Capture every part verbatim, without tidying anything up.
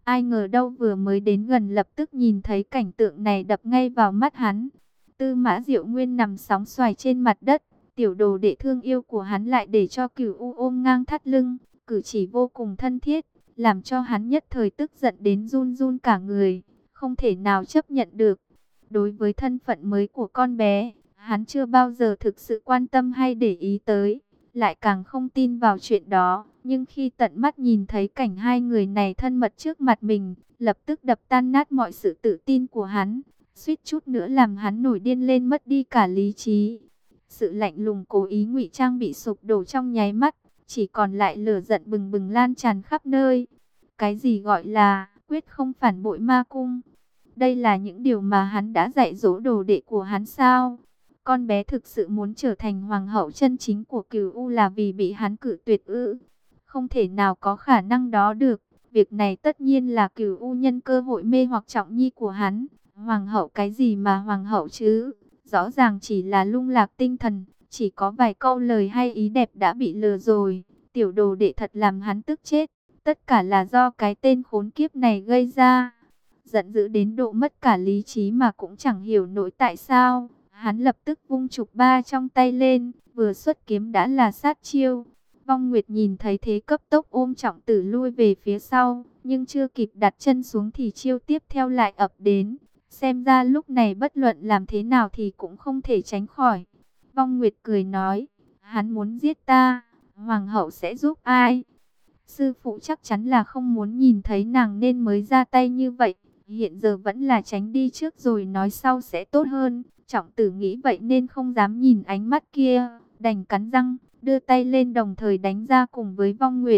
Ai ngờ đâu vừa mới đến gần lập tức nhìn thấy cảnh tượng này đập ngay vào mắt hắn. Tư Mã Diệu Nguyên nằm sóng xoài trên mặt đất, tiểu đồ đệ thương yêu của hắn lại để cho Cửu U ôm ngang thắt lưng, cử chỉ vô cùng thân thiết, làm cho hắn nhất thời tức giận đến run run cả người, không thể nào chấp nhận được. Đối với thân phận mới của con bé, hắn chưa bao giờ thực sự quan tâm hay để ý tới, lại càng không tin vào chuyện đó. Nhưng khi tận mắt nhìn thấy cảnh hai người này thân mật trước mặt mình, lập tức đập tan nát mọi sự tự tin của hắn, suýt chút nữa làm hắn nổi điên lên mất đi cả lý trí. Sự lạnh lùng cố ý ngụy trang bị sụp đổ trong nháy mắt, chỉ còn lại lửa giận bừng bừng lan tràn khắp nơi. Cái gì gọi là quyết không phản bội ma cung? Đây là những điều mà hắn đã dạy dỗ đồ đệ của hắn sao? Con bé thực sự muốn trở thành hoàng hậu chân chính của Cửu U là vì bị hắn cự tuyệt ư? Không thể nào có khả năng đó được. Việc này tất nhiên là Cửu U nhân cơ hội mê hoặc Trọng Nhi của hắn. Hoàng hậu cái gì mà hoàng hậu chứ? Rõ ràng chỉ là lung lạc tinh thần, chỉ có vài câu lời hay ý đẹp đã bị lừa rồi. Tiểu đồ đệ thật làm hắn tức chết. Tất cả là do cái tên khốn kiếp này gây ra. Giận dữ đến độ mất cả lý trí mà cũng chẳng hiểu nổi tại sao. Hắn lập tức vung trục ba trong tay lên, vừa xuất kiếm đã là sát chiêu. Vong Nguyệt nhìn thấy thế cấp tốc ôm Trọng Tử lui về phía sau, nhưng chưa kịp đặt chân xuống thì chiêu tiếp theo lại ập đến. Xem ra lúc này bất luận làm thế nào thì cũng không thể tránh khỏi. Vong Nguyệt cười nói, hắn muốn giết ta, hoàng hậu sẽ giúp ai? Sư phụ chắc chắn là không muốn nhìn thấy nàng nên mới ra tay như vậy. Hiện giờ vẫn là tránh đi trước rồi nói sau sẽ tốt hơn. Trọng Tử nghĩ vậy nên không dám nhìn ánh mắt kia, đành cắn răng, đưa tay lên đồng thời đánh ra cùng với Vong Nguyệt.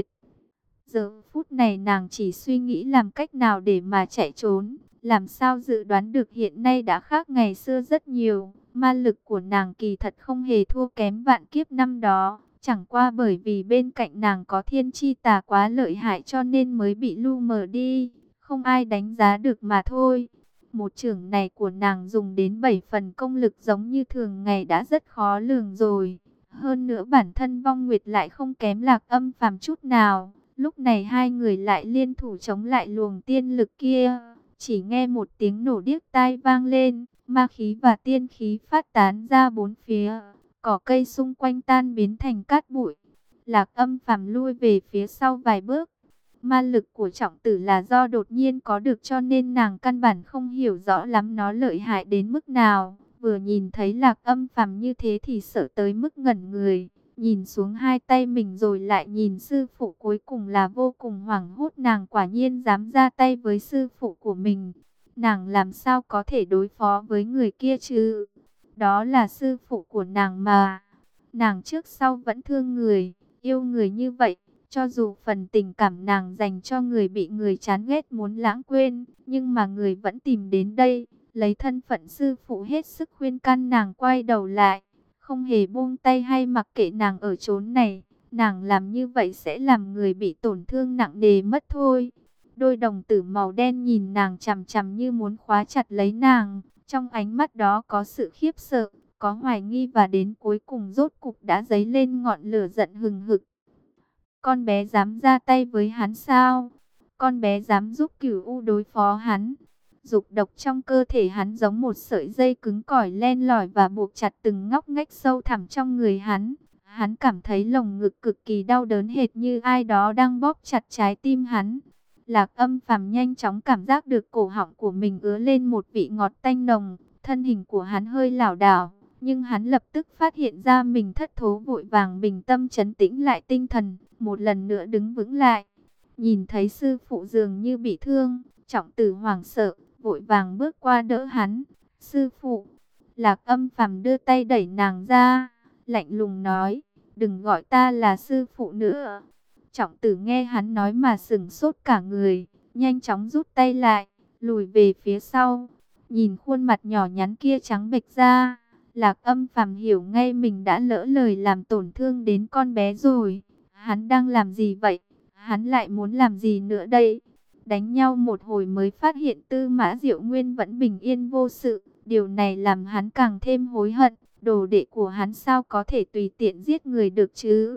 Giờ phút này nàng chỉ suy nghĩ làm cách nào để mà chạy trốn, làm sao dự đoán được hiện nay đã khác ngày xưa rất nhiều. Ma lực của nàng kỳ thật không hề thua kém vạn kiếp năm đó, chẳng qua bởi vì bên cạnh nàng có thiên chi tà quá lợi hại cho nên mới bị lu mờ đi, không ai đánh giá được mà thôi. Một chưởng này của nàng dùng đến bảy phần công lực giống như thường ngày đã rất khó lường rồi. Hơn nữa bản thân Vong Nguyệt lại không kém Lạc Âm phàm chút nào. Lúc này hai người lại liên thủ chống lại luồng tiên lực kia. Chỉ nghe một tiếng nổ điếc tai vang lên, ma khí và tiên khí phát tán ra bốn phía. Cỏ cây xung quanh tan biến thành cát bụi. Lạc Âm phàm lui về phía sau vài bước. Ma lực của Trọng Tử là do đột nhiên có được cho nên nàng căn bản không hiểu rõ lắm nó lợi hại đến mức nào. Vừa nhìn thấy Lạc Âm phàm như thế thì sợ tới mức ngẩn người. Nhìn xuống hai tay mình rồi lại nhìn sư phụ, cuối cùng là vô cùng hoảng hốt. Nàng quả nhiên dám ra tay với sư phụ của mình. Nàng làm sao có thể đối phó với người kia chứ? Đó là sư phụ của nàng mà. Nàng trước sau vẫn thương người, yêu người như vậy. Cho dù phần tình cảm nàng dành cho người bị người chán ghét muốn lãng quên, nhưng mà người vẫn tìm đến đây, lấy thân phận sư phụ hết sức khuyên can nàng quay đầu lại, không hề buông tay hay mặc kệ nàng ở chốn này. Nàng làm như vậy sẽ làm người bị tổn thương nặng nề mất thôi. Đôi đồng tử màu đen nhìn nàng chằm chằm như muốn khóa chặt lấy nàng, trong ánh mắt đó có sự khiếp sợ, có hoài nghi và đến cuối cùng rốt cục đã dấy lên ngọn lửa giận hừng hực. Con bé dám ra tay với hắn sao? Con bé dám giúp Cửu U đối phó hắn? Dục độc trong cơ thể hắn giống một sợi dây cứng cỏi len lỏi và buộc chặt từng ngóc ngách sâu thẳm trong người hắn. Hắn cảm thấy lồng ngực cực kỳ đau đớn hệt như ai đó đang bóp chặt trái tim hắn. Lạc Âm phàm nhanh chóng cảm giác được cổ họng của mình ứa lên một vị ngọt tanh nồng. Thân hình của hắn hơi lảo đảo, nhưng hắn lập tức phát hiện ra mình thất thố, vội vàng bình tâm trấn tĩnh lại tinh thần, một lần nữa đứng vững lại. Nhìn thấy sư phụ dường như bị thương, Trọng Tử hoảng sợ, vội vàng bước qua đỡ hắn. Sư phụ, Lạc Âm phàm đưa tay đẩy nàng ra, lạnh lùng nói, đừng gọi ta là sư phụ nữa. Trọng Tử nghe hắn nói mà sững sốt cả người, nhanh chóng rút tay lại, lùi về phía sau. Nhìn khuôn mặt nhỏ nhắn kia trắng bệch ra, Lạc Âm phàm hiểu ngay mình đã lỡ lời làm tổn thương đến con bé rồi. Hắn đang làm gì vậy? Hắn lại muốn làm gì nữa đây? Đánh nhau một hồi mới phát hiện Tư Mã Diệu Nguyên vẫn bình yên vô sự. Điều này làm hắn càng thêm hối hận. Đồ đệ của hắn sao có thể tùy tiện giết người được chứ?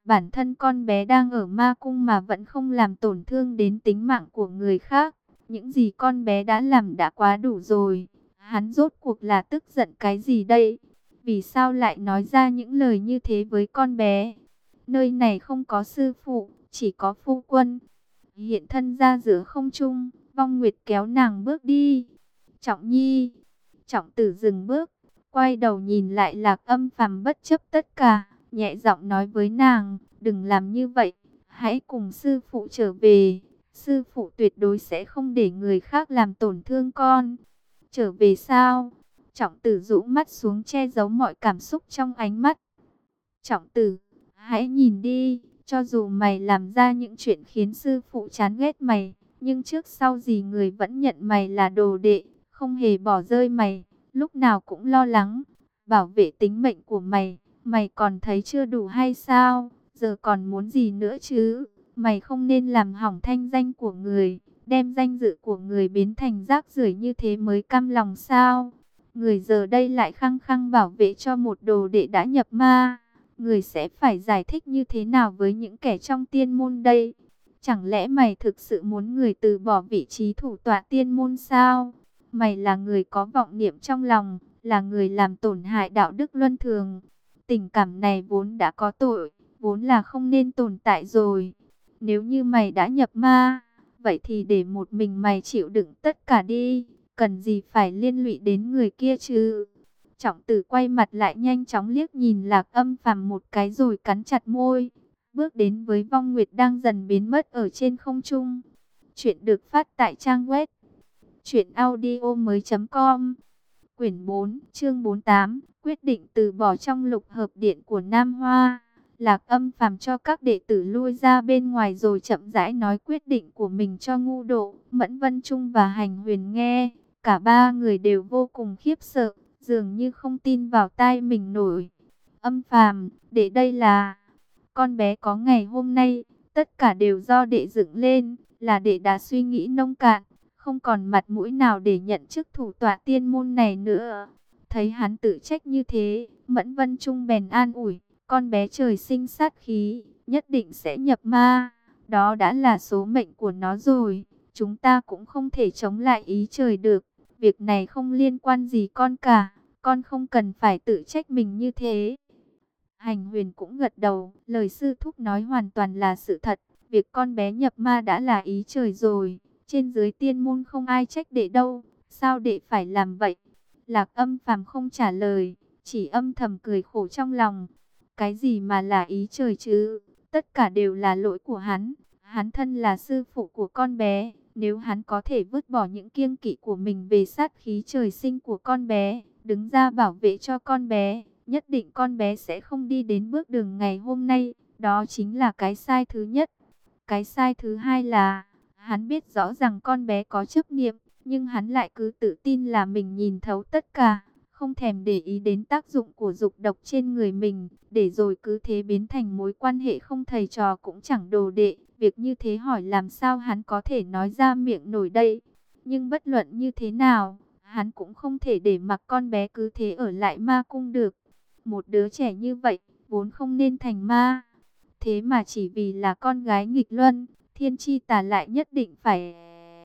Bản thân con bé đang ở ma cung mà vẫn không làm tổn thương đến tính mạng của người khác. Những gì con bé đã làm đã quá đủ rồi. Hắn rốt cuộc là tức giận cái gì đây? Vì sao lại nói ra những lời như thế với con bé? Nơi này không có sư phụ, chỉ có phu quân. Hiện thân ra giữa không trung, Vong Nguyệt kéo nàng bước đi. Trọng Nhi, Trọng Tử dừng bước, quay đầu nhìn lại Lạc Âm Phàm bất chấp tất cả, nhẹ giọng nói với nàng, đừng làm như vậy, hãy cùng sư phụ trở về. Sư phụ tuyệt đối sẽ không để người khác làm tổn thương con. Trở về sao? Trọng Tử rũ mắt xuống che giấu mọi cảm xúc trong ánh mắt. Trọng Tử, hãy nhìn đi, cho dù mày làm ra những chuyện khiến sư phụ chán ghét mày, nhưng trước sau gì người vẫn nhận mày là đồ đệ, không hề bỏ rơi mày, lúc nào cũng lo lắng, bảo vệ tính mệnh của mày. Mày còn thấy chưa đủ hay sao? Giờ còn muốn gì nữa chứ? Mày không nên làm hỏng thanh danh của người, đem danh dự của người biến thành rác rưởi như thế mới cam lòng sao? Người giờ đây lại khăng khăng bảo vệ cho một đồ đệ đã nhập ma. Người sẽ phải giải thích như thế nào với những kẻ trong tiên môn đây? Chẳng lẽ mày thực sự muốn người từ bỏ vị trí thủ tọa tiên môn sao? Mày là người có vọng niệm trong lòng, là người làm tổn hại đạo đức luân thường. Tình cảm này vốn đã có tội, vốn là không nên tồn tại rồi. Nếu như mày đã nhập ma, vậy thì để một mình mày chịu đựng tất cả đi, cần gì phải liên lụy đến người kia chứ? Trọng Tử quay mặt lại nhanh chóng liếc nhìn Lạc Âm Phàm một cái rồi cắn chặt môi, bước đến với Vong Nguyệt đang dần biến mất ở trên không trung. Chuyện được phát tại trang web truyện audio mới chấm com. Quyển bốn, chương bốn mươi tám, quyết định từ bỏ trong lục hợp điện của Nam Hoa. Lạc Âm Phàm cho các đệ tử lui ra bên ngoài rồi chậm rãi nói quyết định của mình cho Ngu Độ, Mẫn Vân Trung và Hành Huyền nghe. Cả ba người đều vô cùng khiếp sợ, dường như không tin vào tai mình nổi. Âm Phàm, đệ đây là... Con bé có ngày hôm nay, tất cả đều do đệ dựng lên, là đệ đã suy nghĩ nông cạn, không còn mặt mũi nào để nhận chức thủ tọa tiên môn này nữa. Thấy hắn tự trách như thế, Mẫn Vân Trung bèn an ủi, con bé trời sinh sát khí, nhất định sẽ nhập ma, đó đã là số mệnh của nó rồi, chúng ta cũng không thể chống lại ý trời được, việc này không liên quan gì con cả, con không cần phải tự trách mình như thế. Hành Huyền cũng gật đầu, lời sư thúc nói hoàn toàn là sự thật, việc con bé nhập ma đã là ý trời rồi, trên dưới tiên môn không ai trách đệ đâu, sao đệ phải làm vậy? Lạc Âm Phàm không trả lời, chỉ âm thầm cười khổ trong lòng. Cái gì mà là ý trời chứ? Tất cả đều là lỗi của hắn. Hắn thân là sư phụ của con bé, nếu hắn có thể vứt bỏ những kiêng kỵ của mình về sát khí trời sinh của con bé, đứng ra bảo vệ cho con bé, nhất định con bé sẽ không đi đến bước đường ngày hôm nay. Đó chính là cái sai thứ nhất. Cái sai thứ hai là, hắn biết rõ rằng con bé có chấp niệm, nhưng hắn lại cứ tự tin là mình nhìn thấu tất cả, không thèm để ý đến tác dụng của dục độc trên người mình, để rồi cứ thế biến thành mối quan hệ không thầy trò cũng chẳng đồ đệ. Việc như thế hỏi làm sao hắn có thể nói ra miệng nổi đây. Nhưng bất luận như thế nào, hắn cũng không thể để mặc con bé cứ thế ở lại ma cung được. Một đứa trẻ như vậy, vốn không nên thành ma. Thế mà chỉ vì là con gái nghịch luân, Thiên Chi Tà lại nhất định phải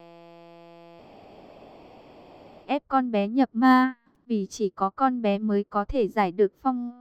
ép con bé nhập ma, vì chỉ có con bé mới có thể giải được phong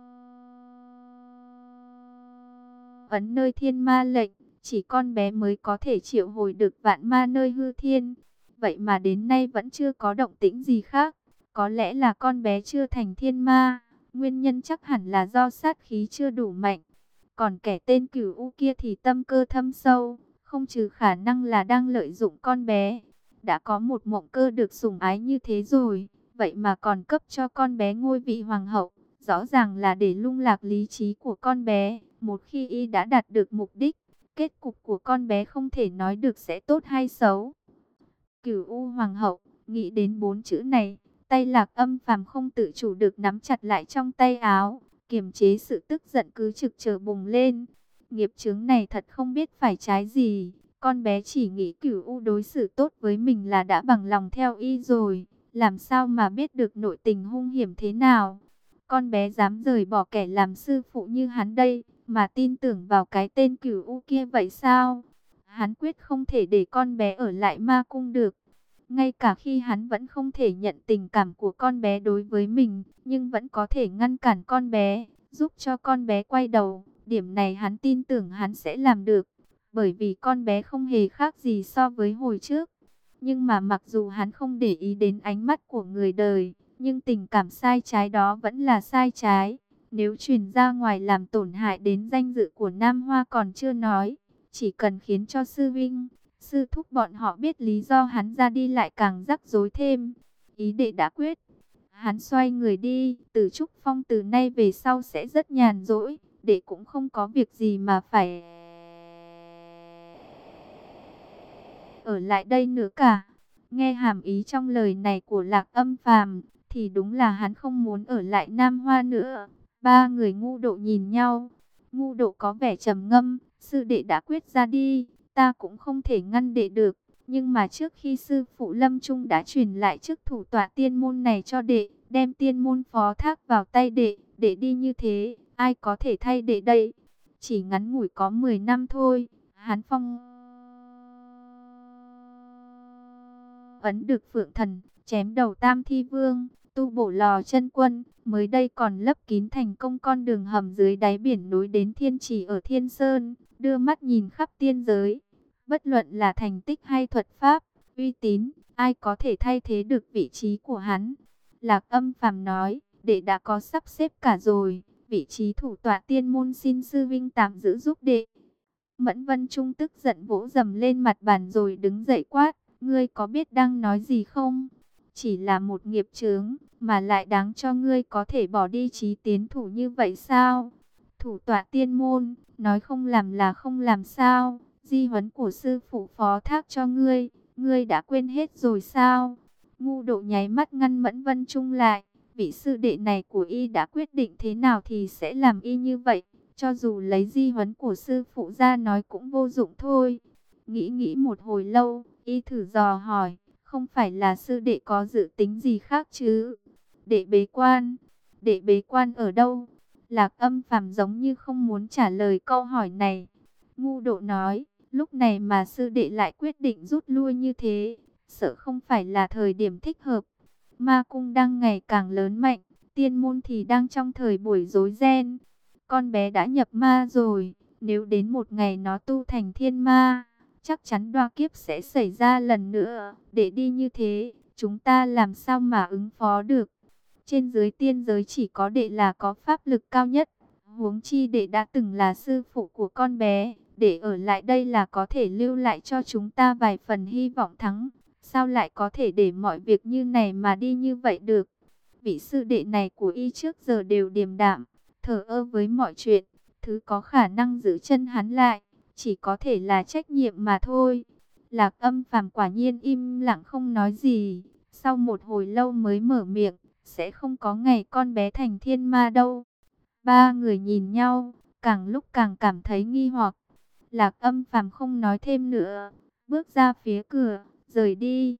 ấn nơi thiên ma lệnh, chỉ con bé mới có thể triệu hồi được vạn ma nơi hư thiên. Vậy mà đến nay vẫn chưa có động tĩnh gì khác, có lẽ là con bé chưa thành thiên ma, nguyên nhân chắc hẳn là do sát khí chưa đủ mạnh. Còn kẻ tên Cửu U kia thì tâm cơ thâm sâu, không trừ khả năng là đang lợi dụng con bé. Đã có một Mộng Cơ được sủng ái như thế rồi, vậy mà còn cấp cho con bé ngôi vị hoàng hậu, rõ ràng là để lung lạc lý trí của con bé. Một khi y đã đạt được mục đích, kết cục của con bé không thể nói được sẽ tốt hay xấu. Cửu U hoàng hậu, nghĩ đến bốn chữ này, tay Lạc Âm Phàm không tự chủ được nắm chặt lại trong tay áo, kiềm chế sự tức giận cứ trực chờ bùng lên. Nghiệp chướng này thật không biết phải trái gì. Con bé chỉ nghĩ Cửu U đối xử tốt với mình là đã bằng lòng theo y rồi, làm sao mà biết được nội tình hung hiểm thế nào. Con bé dám rời bỏ kẻ làm sư phụ như hắn đây, mà tin tưởng vào cái tên Cửu U kia vậy sao? Hắn quyết không thể để con bé ở lại ma cung được. Ngay cả khi hắn vẫn không thể nhận tình cảm của con bé đối với mình, nhưng vẫn có thể ngăn cản con bé, giúp cho con bé quay đầu. Điểm này hắn tin tưởng hắn sẽ làm được, bởi vì con bé không hề khác gì so với hồi trước. Nhưng mà mặc dù hắn không để ý đến ánh mắt của người đời, nhưng tình cảm sai trái đó vẫn là sai trái. Nếu truyền ra ngoài làm tổn hại đến danh dự của Nam Hoa còn chưa nói, chỉ cần khiến cho sư vinh, sư thúc bọn họ biết lý do hắn ra đi lại càng rắc rối thêm. Ý đệ đã quyết. Hắn xoay người đi, Từ Trúc Phong từ nay về sau sẽ rất nhàn rỗi, đệ cũng không có việc gì mà phải ở lại đây nữa cả. Nghe hàm ý trong lời này của Lạc Âm Phàm thì đúng là hắn không muốn ở lại Nam Hoa nữa. Ba người Ngu Độ nhìn nhau. Ngu Độ có vẻ trầm ngâm, sư đệ đã quyết ra đi, ta cũng không thể ngăn đệ được. Nhưng mà trước khi sư phụ Lâm Trung đã truyền lại chức thủ tọa tiên môn này cho đệ, đem tiên môn phó thác vào tay đệ, đệ đi như thế, ai có thể thay đệ đây? Chỉ ngắn ngủi có mười năm thôi, hắn phong ấn được Phượng Thần, chém đầu Tam Thi Vương, tu bổ lò chân quân, mới đây còn lấp kín thành công con đường hầm dưới đáy biển nối đến Thiên Trì ở Thiên Sơn, đưa mắt nhìn khắp tiên giới. Bất luận là thành tích hay thuật pháp, uy tín, ai có thể thay thế được vị trí của hắn? Lạc Âm Phàm nói, đệ đã có sắp xếp cả rồi, vị trí thủ tọa tiên môn xin sư vinh tạm giữ giúp đệ. Mẫn Vân Trung tức giận vỗ dầm lên mặt bàn rồi đứng dậy quát, ngươi có biết đang nói gì không? Chỉ là một nghiệp chướng, mà lại đáng cho ngươi có thể bỏ đi chí tiến thủ như vậy sao? Thủ tọa tiên môn, nói không làm là không làm sao? Di huấn của sư phụ phó thác cho ngươi, ngươi đã quên hết rồi sao? Ngu Độ nháy mắt ngăn Mẫn Vân Trung lại, vị sư đệ này của y đã quyết định thế nào thì sẽ làm y như vậy, cho dù lấy di huấn của sư phụ ra nói cũng vô dụng thôi. Nghĩ nghĩ một hồi lâu, y thử dò hỏi, không phải là sư đệ có dự tính gì khác chứ? Đệ bế quan, đệ bế quan ở đâu? Lạc Âm Phàm giống như không muốn trả lời câu hỏi này. Ngu Độ nói, lúc này mà sư đệ lại quyết định rút lui như thế, sợ không phải là thời điểm thích hợp. Ma cung đang ngày càng lớn mạnh, tiên môn thì đang trong thời buổi rối ren. Con bé đã nhập ma rồi, nếu đến một ngày nó tu thành thiên ma, chắc chắn đoa kiếp sẽ xảy ra lần nữa. Để đi như thế, chúng ta làm sao mà ứng phó được? Trên dưới tiên giới chỉ có đệ là có pháp lực cao nhất. Huống chi đệ đã từng là sư phụ của con bé, để ở lại đây là có thể lưu lại cho chúng ta vài phần hy vọng thắng. Sao lại có thể để mọi việc như này mà đi như vậy được? Vị sư đệ này của y trước giờ đều điềm đạm, thờ ơ với mọi chuyện. Thứ có khả năng giữ chân hắn lại, chỉ có thể là trách nhiệm mà thôi. Lạc Âm Phàm quả nhiên im lặng không nói gì. Sau một hồi lâu mới mở miệng, sẽ không có ngày con bé thành thiên ma đâu. Ba người nhìn nhau, càng lúc càng cảm thấy nghi hoặc. Lạc Âm Phàm không nói thêm nữa, bước ra phía cửa, rời đi.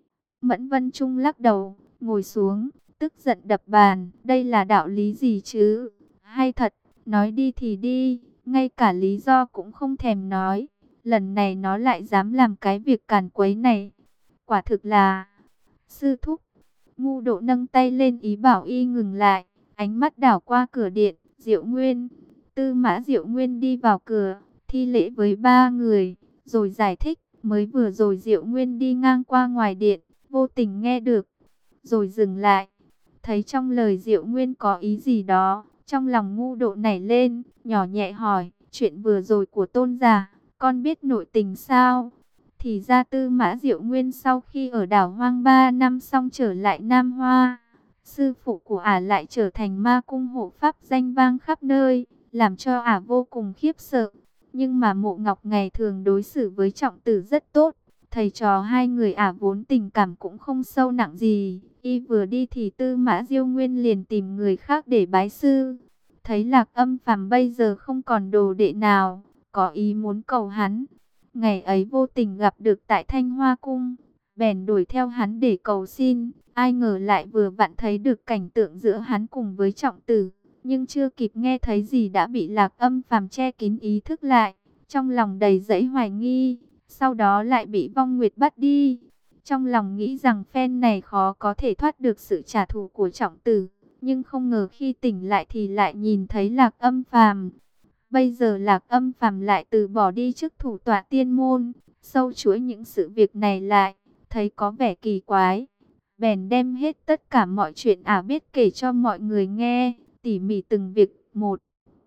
Mẫn Vân Trung lắc đầu, ngồi xuống, tức giận đập bàn. Đây là đạo lý gì chứ? Hay thật, nói đi thì đi, ngay cả lý do cũng không thèm nói. Lần này nó lại dám làm cái việc càn quấy này. Quả thực là... Sư thúc. Ngu Độ nâng tay lên ý bảo y ngừng lại. Ánh mắt đảo qua cửa điện. Diệu Nguyên. Tư Mã Diệu Nguyên đi vào cửa, thi lễ với ba người, rồi giải thích. Mới vừa rồi Diệu Nguyên đi ngang qua ngoài điện, vô tình nghe được, rồi dừng lại. Thấy trong lời Diệu Nguyên có ý gì đó, trong lòng Ngu Độ nảy lên, nhỏ nhẹ hỏi, chuyện vừa rồi của Tôn giả, con biết nội tình sao? Thì ra Tư Mã Diệu Nguyên sau khi ở đảo Hoang ba năm xong trở lại Nam Hoa, sư phụ của ả lại trở thành ma cung hộ pháp danh vang khắp nơi, làm cho ả vô cùng khiếp sợ. Nhưng mà Mộ Ngọc ngày thường đối xử với Trọng Tử rất tốt, thầy trò hai người ả vốn tình cảm cũng không sâu nặng gì. Y vừa đi thì Tư Mã Diêu Nguyên liền tìm người khác để bái sư. Thấy Lạc Âm Phàm bây giờ không còn đồ đệ nào, có ý muốn cầu hắn. Ngày ấy vô tình gặp được tại Thanh Hoa Cung, bèn đuổi theo hắn để cầu xin. Ai ngờ lại vừa vặn thấy được cảnh tượng giữa hắn cùng với Trọng Tử. nhưng chưa kịp nghe thấy gì đã bị Lạc Âm Phàm che kín ý thức lại, trong lòng đầy dẫy hoài nghi, sau đó lại bị Vong Nguyệt bắt đi. Trong lòng nghĩ rằng phen này khó có thể thoát được sự trả thù của Trọng Tử, nhưng không ngờ khi tỉnh lại thì lại nhìn thấy Lạc Âm Phàm. Bây giờ Lạc Âm Phàm lại từ bỏ đi trước thủ tọa tiên môn, sâu chuỗi những sự việc này lại, thấy có vẻ kỳ quái. Bèn đem hết tất cả mọi chuyện ả biết kể cho mọi người nghe, tỉ mỉ từng việc một.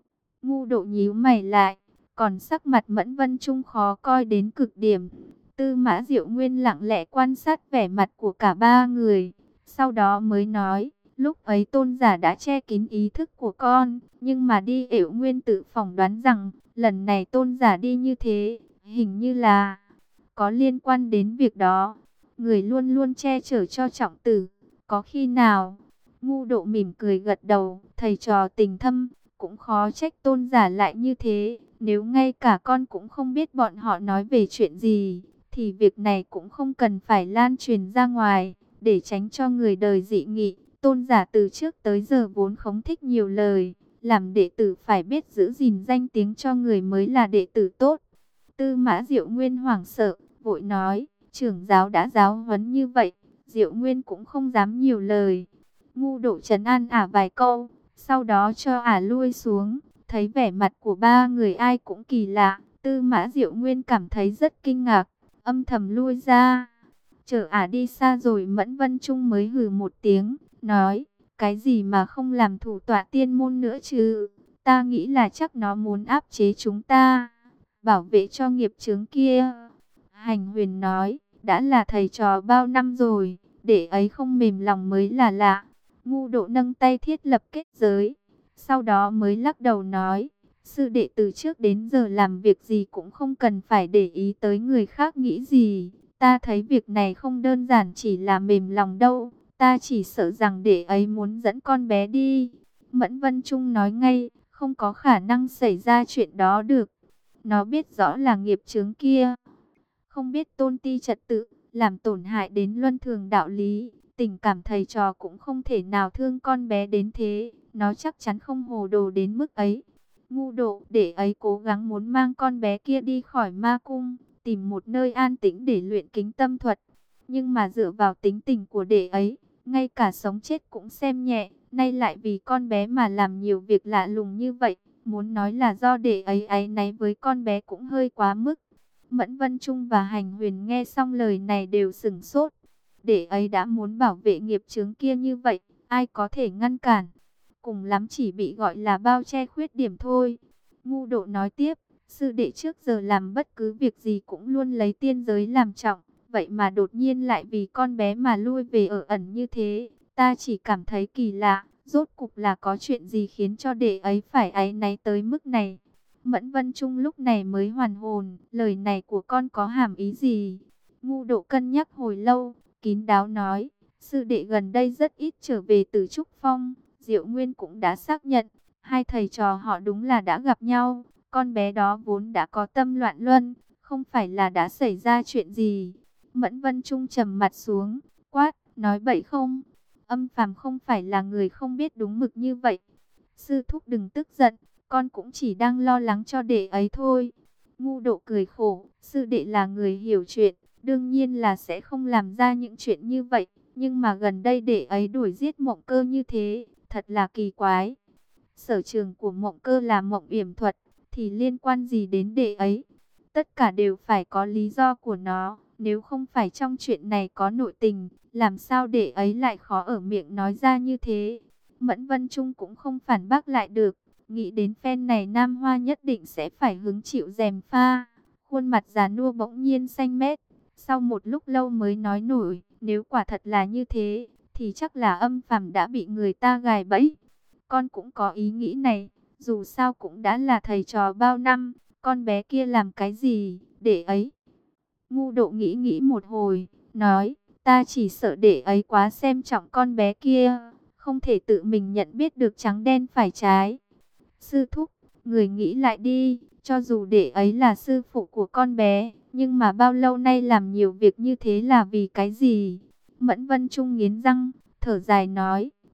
Ngu Độ nhíu mày lại, còn sắc mặt Mẫn Vân Trung khó coi đến cực điểm. Tư Mã Diệu Nguyên lặng lẽ quan sát vẻ mặt của cả ba người, sau đó mới nói, lúc ấy tôn giả đã che kín ý thức của con, nhưng mà đi Yểu Nguyên tự phỏng đoán rằng, lần này tôn giả đi như thế, hình như là có liên quan đến việc đó. Người luôn luôn che chở cho Trọng Tử, có khi nào? Ngu Độ mỉm cười gật đầu, thầy trò tình thâm, cũng khó trách tôn giả lại như thế. Nếu ngay cả con cũng không biết bọn họ nói về chuyện gì, thì việc này cũng không cần phải lan truyền ra ngoài, để tránh cho người đời dị nghị. Tôn giả từ trước tới giờ vốn không thích nhiều lời, làm đệ tử phải biết giữ gìn danh tiếng cho người mới là đệ tử tốt. Tư Mã Diệu Nguyên hoảng sợ, vội nói, trưởng giáo đã giáo huấn như vậy, Diệu Nguyên cũng không dám nhiều lời. Ngu Độ trấn an ả vài câu, sau đó cho ả lui xuống. Thấy vẻ mặt của ba người ai cũng kỳ lạ, Tư Mã Diệu Nguyên cảm thấy rất kinh ngạc, âm thầm lui ra. Chờ ả đi xa rồi Mẫn Vân Trung mới hừ một tiếng, nói, cái gì mà không làm thủ tọa tiên môn nữa chứ, ta nghĩ là chắc nó muốn áp chế chúng ta, bảo vệ cho nghiệp chướng kia. Hành Huyền nói, đã là thầy trò bao năm rồi, để ấy không mềm lòng mới là lạ. Ngu Độ nâng tay thiết lập kết giới, sau đó mới lắc đầu nói, sư đệ từ trước đến giờ làm việc gì cũng không cần phải để ý tới người khác nghĩ gì. Ta thấy việc này không đơn giản chỉ là mềm lòng đâu, ta chỉ sợ rằng đệ ấy muốn dẫn con bé đi. Mẫn Vân Trung nói ngay, không có khả năng xảy ra chuyện đó được. Nó biết rõ là nghiệp chướng kia, không biết tôn ti trật tự, làm tổn hại đến luân thường đạo lý. Tình cảm thầy trò cũng không thể nào thương con bé đến thế, nó chắc chắn không hồ đồ đến mức ấy. Ngu Độ để ấy cố gắng muốn mang con bé kia đi khỏi ma cung, tìm một nơi an tĩnh để luyện kính tâm thuật. Nhưng mà dựa vào tính tình của đệ ấy, ngay cả sống chết cũng xem nhẹ, nay lại vì con bé mà làm nhiều việc lạ lùng như vậy. Muốn nói là do đệ ấy áy náy với con bé cũng hơi quá mức. Mẫn Vân Trung và Hành Huyền nghe xong lời này đều sửng sốt. Đệ ấy đã muốn bảo vệ nghiệp chướng kia như vậy, ai có thể ngăn cản? Cùng lắm chỉ bị gọi là bao che khuyết điểm thôi. Ngu Độ nói tiếp, sư đệ trước giờ làm bất cứ việc gì cũng luôn lấy tiên giới làm trọng, vậy mà đột nhiên lại vì con bé mà lui về ở ẩn như thế, ta chỉ cảm thấy kỳ lạ, rốt cục là có chuyện gì khiến cho đệ ấy phải áy náy tới mức này. Mẫn Vân Trung lúc này mới hoàn hồn, lời này của con có hàm ý gì? Ngu Độ cân nhắc hồi lâu, kín đáo nói, sư đệ gần đây rất ít trở về từ Trúc Phong, Diệu Nguyên cũng đã xác nhận, hai thầy trò họ đúng là đã gặp nhau, con bé đó vốn đã có tâm loạn luân, không phải là đã xảy ra chuyện gì. Mẫn Vân Trung trầm mặt xuống, quát, nói bậy không? Âm Phàm không phải là người không biết đúng mực như vậy. Sư thúc đừng tức giận, con cũng chỉ đang lo lắng cho đệ ấy thôi. Ngu Độ cười khổ, sư đệ là người hiểu chuyện, đương nhiên là sẽ không làm ra những chuyện như vậy. Nhưng mà gần đây đệ ấy đuổi giết Mộng Cơ như thế, thật là kỳ quái. Sở trường của Mộng Cơ là Mộng yểm thuật, thì liên quan gì đến đệ ấy? Tất cả đều phải có lý do của nó. Nếu không phải trong chuyện này có nội tình, làm sao đệ ấy lại khó ở miệng nói ra như thế? Mẫn Vân Trung cũng không phản bác lại được. Nghĩ đến phen này Nam Hoa nhất định sẽ phải hứng chịu gièm pha. Khuôn mặt già nua bỗng nhiên xanh mét. Sau một lúc lâu mới nói nổi, nếu quả thật là như thế, thì chắc là Âm Phàm đã bị người ta gài bẫy. Con cũng có ý nghĩ này, dù sao cũng đã là thầy trò bao năm, con bé kia làm cái gì, để ấy. Ngu Độ nghĩ nghĩ một hồi, nói, ta chỉ sợ để ấy quá xem trọng con bé kia, không thể tự mình nhận biết được trắng đen phải trái. Sư thúc, người nghĩ lại đi, cho dù để ấy là sư phụ của con bé, nhưng mà bao lâu nay làm nhiều việc như thế là vì cái gì? Mẫn Vân Trung nghiến răng, thở dài nói,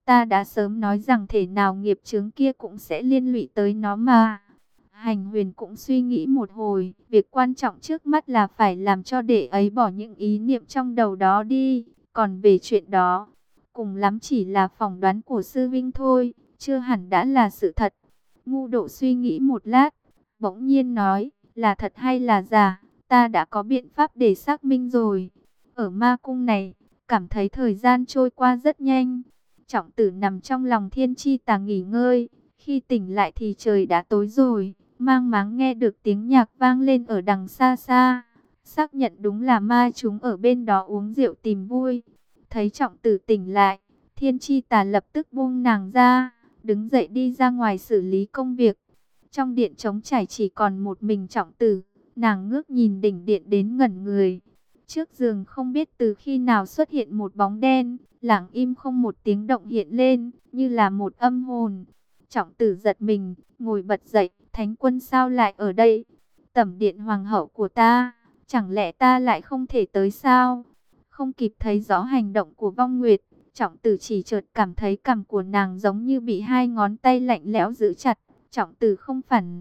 Ta đã sớm nói rằng thể nào nghiệp chướng kia cũng sẽ liên lụy tới nó mà. Hành Huyền cũng suy nghĩ một hồi, việc quan trọng trước mắt là phải làm cho đệ ấy bỏ những ý niệm trong đầu đó đi. Còn về chuyện đó, cùng lắm chỉ là phỏng đoán của sư vinh thôi, chưa hẳn đã là sự thật. Ngu Độ suy nghĩ một lát, bỗng nhiên nói, là thật hay là giả, ta đã có biện pháp để xác minh rồi. Ở ma cung này, cảm thấy thời gian trôi qua rất nhanh. Trọng Tử nằm trong lòng Thiên Chi Tà nghỉ ngơi, khi tỉnh lại thì trời đã tối rồi, mang máng nghe được tiếng nhạc vang lên ở đằng xa xa. Xác nhận đúng là ma chúng ở bên đó uống rượu tìm vui. Thấy Trọng Tử tỉnh lại, Thiên Chi Tà lập tức buông nàng ra, đứng dậy đi ra ngoài xử lý công việc. Trong điện trống trải chỉ còn một mình Trọng Tử, nàng ngước nhìn đỉnh điện đến ngẩn người. Trước giường không biết từ khi nào xuất hiện một bóng đen, lặng im không một tiếng động hiện lên, như là một âm hồn. Trọng Tử giật mình, ngồi bật dậy, Thánh Quân sao lại ở đây? Tẩm điện hoàng hậu của ta, chẳng lẽ ta lại không thể tới sao? Không kịp thấy rõ hành động của Vong Nguyệt, Trọng Tử chỉ chợt cảm thấy cằm của nàng giống như bị hai ngón tay lạnh lẽo giữ chặt. Trọng Tử không phản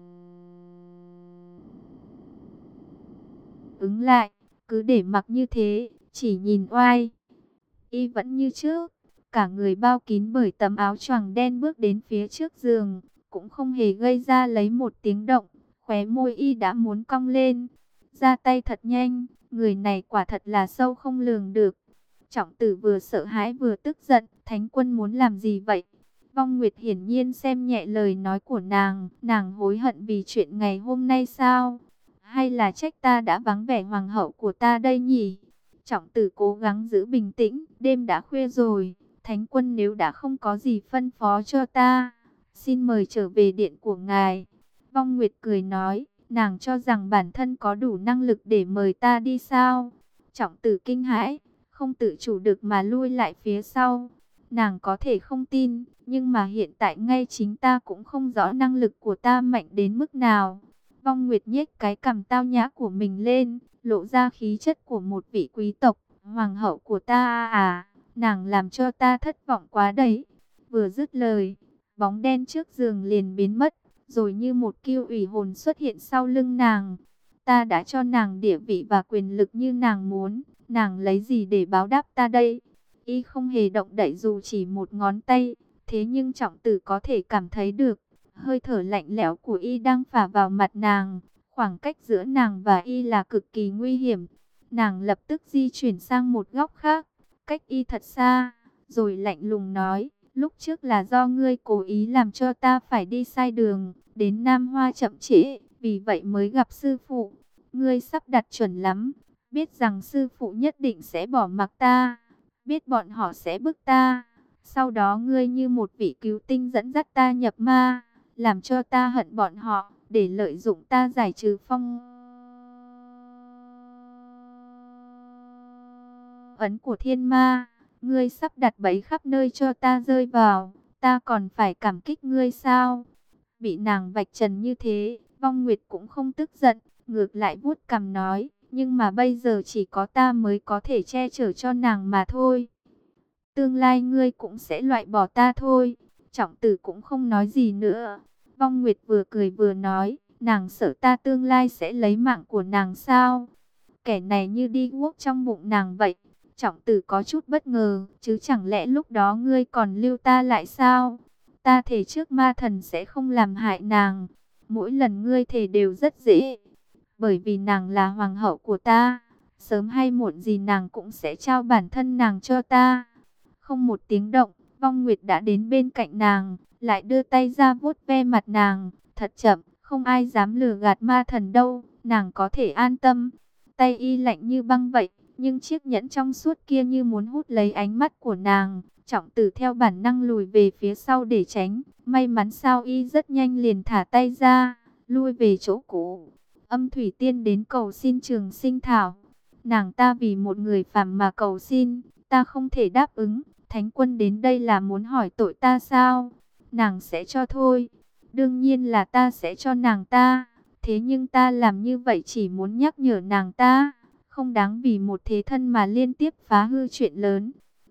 ứng lại, cứ để mặc như thế, chỉ nhìn oai. Y vẫn như trước, cả người bao kín bởi tấm áo choàng đen bước đến phía trước giường, cũng không hề gây ra lấy một tiếng động, khóe môi Y đã muốn cong lên. Ra tay thật nhanh, người này quả thật là sâu không lường được. Trọng Tử vừa sợ hãi vừa tức giận, Thánh Quân muốn làm gì vậy? Vong Nguyệt hiển nhiên xem nhẹ lời nói của nàng, nàng hối hận vì chuyện ngày hôm nay sao? Hay là trách ta đã vắng vẻ hoàng hậu của ta đây nhỉ? Trọng Tử cố gắng giữ bình tĩnh, đêm đã khuya rồi, Thánh Quân nếu đã không có gì phân phó cho ta, xin mời trở về điện của ngài. Vong Nguyệt cười nói, nàng cho rằng bản thân có đủ năng lực để mời ta đi sao? Trọng Tử kinh hãi, không tự chủ được mà lui lại phía sau. Nàng có thể không tin, nhưng mà hiện tại ngay chính ta cũng không rõ năng lực của ta mạnh đến mức nào. Vong Nguyệt nhếch cái cằm tao nhã của mình lên, lộ ra khí chất của một vị quý tộc. Hoàng hậu của ta à, nàng làm cho ta thất vọng quá đấy. Vừa dứt lời, bóng đen trước giường liền biến mất, rồi như một kiêu ủy hồn xuất hiện sau lưng nàng. Ta đã cho nàng địa vị và quyền lực như nàng muốn, nàng lấy gì để báo đáp ta đây? Y không hề động đậy dù chỉ một ngón tay, thế nhưng Trọng Tử có thể cảm thấy được, hơi thở lạnh lẽo của Y đang phả vào mặt nàng. Khoảng cách giữa nàng và Y là cực kỳ nguy hiểm. Nàng lập tức di chuyển sang một góc khác, cách Y thật xa, rồi lạnh lùng nói, lúc trước là do ngươi cố ý làm cho ta phải đi sai đường, đến Nam Hoa chậm trễ, vì vậy mới gặp sư phụ. Ngươi sắp đặt chuẩn lắm, biết rằng sư phụ nhất định sẽ bỏ mặc ta, biết bọn họ sẽ bức ta. Sau đó ngươi như một vị cứu tinh dẫn dắt ta nhập ma, làm cho ta hận bọn họ, để lợi dụng ta giải trừ phong ấn của thiên ma. Ngươi sắp đặt bẫy khắp nơi cho ta rơi vào, ta còn phải cảm kích ngươi sao? Bị nàng vạch trần như thế, Vong Nguyệt cũng không tức giận, ngược lại vuốt cằm nói, nhưng mà bây giờ chỉ có ta mới có thể che chở cho nàng mà thôi. Tương lai ngươi cũng sẽ loại bỏ ta thôi. Trọng Tử cũng không nói gì nữa. Vong Nguyệt vừa cười vừa nói, nàng sợ ta tương lai sẽ lấy mạng của nàng sao? Kẻ này như đi guốc trong bụng nàng vậy. Trọng Tử có chút bất ngờ, chứ chẳng lẽ lúc đó ngươi còn lưu ta lại sao? Ta thề trước ma thần sẽ không làm hại nàng. Mỗi lần ngươi thề đều rất dễ, bởi vì nàng là hoàng hậu của ta. Sớm hay muộn gì nàng cũng sẽ trao bản thân nàng cho ta. Không một tiếng động, Vong Nguyệt đã đến bên cạnh nàng, lại đưa tay ra vuốt ve mặt nàng. Thật chậm, không ai dám lừa gạt ma thần đâu, nàng có thể an tâm. Tay Y lạnh như băng vậy, nhưng chiếc nhẫn trong suốt kia như muốn hút lấy ánh mắt của nàng. Trọng Tử theo bản năng lùi về phía sau để tránh. May mắn sao Y rất nhanh liền thả tay ra, lui về chỗ cũ. Âm Thủy Tiên đến cầu xin Trường Sinh Thảo. Nàng ta vì một người phàm mà cầu xin, ta không thể đáp ứng. Thánh Quân đến đây là muốn hỏi tội ta sao? Nàng sẽ cho thôi. Đương nhiên là ta sẽ cho nàng ta. Thế nhưng ta làm như vậy chỉ muốn nhắc nhở nàng ta, không đáng vì một thế thân mà liên tiếp phá hư chuyện lớn.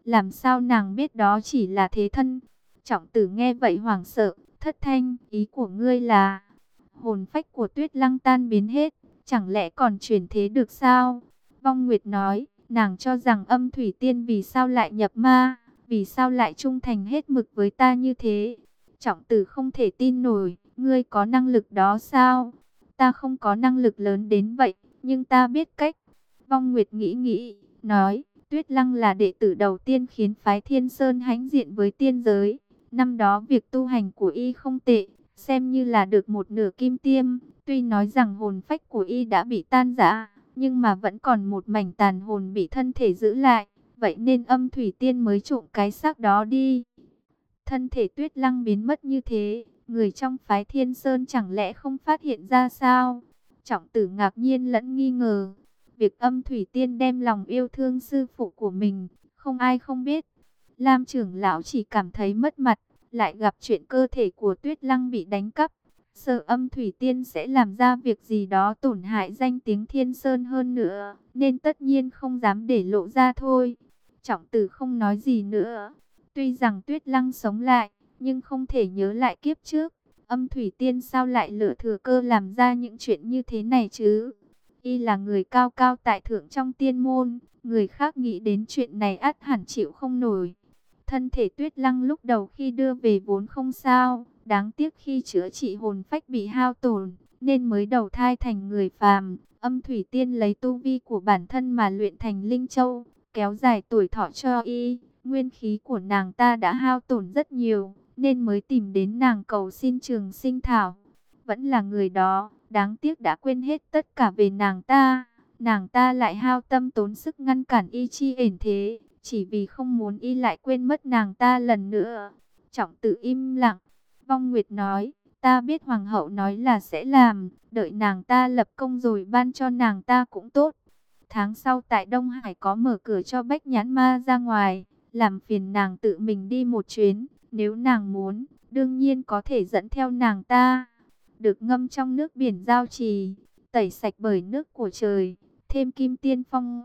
Làm sao nàng biết đó chỉ là thế thân? Trọng Tử nghe vậy hoảng sợ, thất thanh, ý của ngươi là hồn phách của Tuyết Lăng tan biến hết, chẳng lẽ còn chuyển thế được sao? Vong Nguyệt nói, nàng cho rằng Âm Thủy Tiên vì sao lại nhập ma, vì sao lại trung thành hết mực với ta như thế? Trọng Tử không thể tin nổi, ngươi có năng lực đó sao? Ta không có năng lực lớn đến vậy, nhưng ta biết cách. Vong Nguyệt nghĩ nghĩ, nói, Tuyết Lăng là đệ tử đầu tiên khiến phái Thiên Sơn hãnh diện với tiên giới. Năm đó việc tu hành của y không tệ, xem như là được một nửa kim tiêm. Tuy nói rằng hồn phách của y đã bị tan rã, nhưng mà vẫn còn một mảnh tàn hồn bị thân thể giữ lại. Vậy nên Âm Thủy Tiên mới trộm cái xác đó đi. Thân thể Tuyết Lăng biến mất như thế, người trong phái Thiên Sơn chẳng lẽ không phát hiện ra sao? Trọng Tử ngạc nhiên lẫn nghi ngờ. Việc Âm Thủy Tiên đem lòng yêu thương sư phụ của mình, không ai không biết. Lam trưởng lão chỉ cảm thấy mất mặt, lại gặp chuyện cơ thể của Tuyết Lăng bị đánh cắp. Sợ Âm Thủy Tiên sẽ làm ra việc gì đó tổn hại danh tiếng Thiên Sơn hơn nữa, nên tất nhiên không dám để lộ ra thôi. Trọng Tử không nói gì nữa. Tuy rằng Tuyết Lăng sống lại, nhưng không thể nhớ lại kiếp trước. Âm Thủy Tiên sao lại lựa thừa cơ làm ra những chuyện như thế này chứ? Y là người cao cao tại thượng trong tiên môn, người khác nghĩ đến chuyện này ắt hẳn chịu không nổi. Thân thể Tuyết Lăng lúc đầu khi đưa về vốn không sao, đáng tiếc khi chữa trị hồn phách bị hao tổn, nên mới đầu thai thành người phàm. Âm Thủy Tiên lấy tu vi của bản thân mà luyện thành Linh Châu, kéo dài tuổi thọ cho y. Nguyên khí của nàng ta đã hao tổn rất nhiều, nên mới tìm đến nàng cầu xin Trường Sinh Thảo. Vẫn là người đó, đáng tiếc đã quên hết tất cả về nàng ta. Nàng ta lại hao tâm tốn sức ngăn cản y chi ển thế, chỉ vì không muốn y lại quên mất nàng ta lần nữa. Trọng Tử im lặng. Vong Nguyệt nói, ta biết hoàng hậu nói là sẽ làm, đợi nàng ta lập công rồi ban cho nàng ta cũng tốt. Tháng sau tại Đông Hải có mở cửa cho Bách Nhãn Ma ra ngoài, làm phiền nàng tự mình đi một chuyến, nếu nàng muốn, đương nhiên có thể dẫn theo nàng ta. Được ngâm trong nước biển Giao Trì, tẩy sạch bởi nước của trời, thêm kim tiên phong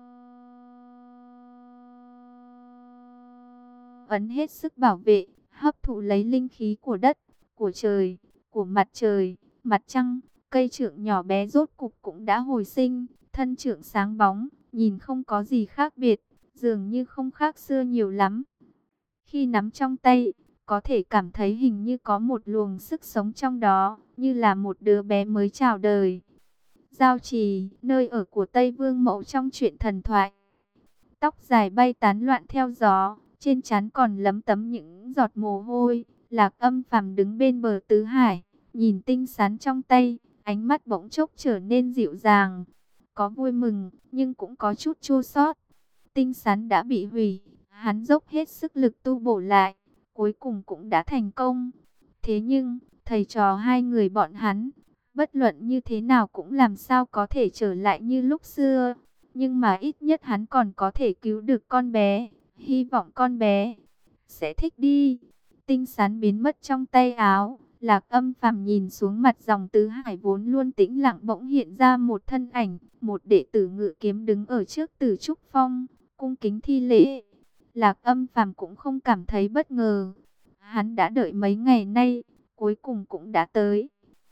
ấn hết sức bảo vệ, hấp thụ lấy linh khí của đất, của trời, của mặt trời, mặt trăng. Cây trượng nhỏ bé rốt cục cũng đã hồi sinh, thân trượng sáng bóng, nhìn không có gì khác biệt, dường như không khác xưa nhiều lắm. Khi nắm trong tay, có thể cảm thấy hình như có một luồng sức sống trong đó, như là một đứa bé mới chào đời. Giao Trì, nơi ở của Tây Vương Mẫu trong truyện thần thoại. Tóc dài bay tán loạn theo gió, trên trán còn lấm tấm những giọt mồ hôi. Lạc Âm Phàm đứng bên bờ tứ hải, nhìn tinh sán trong tay, ánh mắt bỗng chốc trở nên dịu dàng. Có vui mừng, nhưng cũng có chút chua xót. Tinh sán đã bị hủy, hắn dốc hết sức lực tu bổ lại, cuối cùng cũng đã thành công. Thế nhưng, thầy trò hai người bọn hắn, bất luận như thế nào cũng làm sao có thể trở lại như lúc xưa. Nhưng mà ít nhất hắn còn có thể cứu được con bé, hy vọng con bé sẽ thích đi. Tinh sán biến mất trong tay áo, Lạc Âm Phàm nhìn xuống mặt dòng tứ hải vốn luôn tĩnh lặng, bỗng hiện ra một thân ảnh, một đệ tử ngự kiếm đứng ở trước Tử Trúc Phong, cung kính thi lễ. Lạc Âm Phàm cũng không cảm thấy bất ngờ, hắn đã đợi mấy ngày nay, cuối cùng cũng đã tới.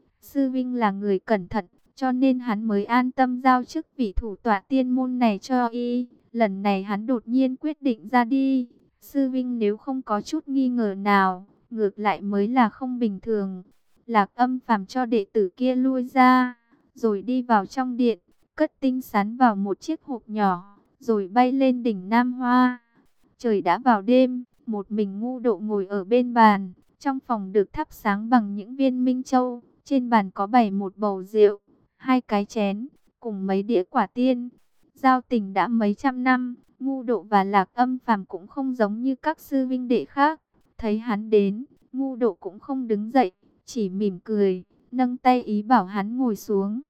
Sư Vinh là người cẩn thận, cho nên hắn mới an tâm giao chức vị thủ tọa tiên môn này cho y. Lần này hắn đột nhiên quyết định ra đi, Sư Vinh nếu không có chút nghi ngờ nào, ngược lại mới là không bình thường. Lạc Âm Phàm cho đệ tử kia lui ra, rồi đi vào trong điện, cất tinh sán vào một chiếc hộp nhỏ, rồi bay lên đỉnh Nam Hoa. Trời đã vào đêm, một mình Ngu Độ ngồi ở bên bàn, trong phòng được thắp sáng bằng những viên minh châu. Trên bàn có bày một bầu rượu, hai cái chén, cùng mấy đĩa quả tiên. Giao tình đã mấy trăm năm, Ngu Độ và Lạc Âm Phàm cũng không giống như các sư vinh đệ khác. Thấy hắn đến, Ngu Độ cũng không đứng dậy, chỉ mỉm cười, nâng tay ý bảo hắn ngồi xuống.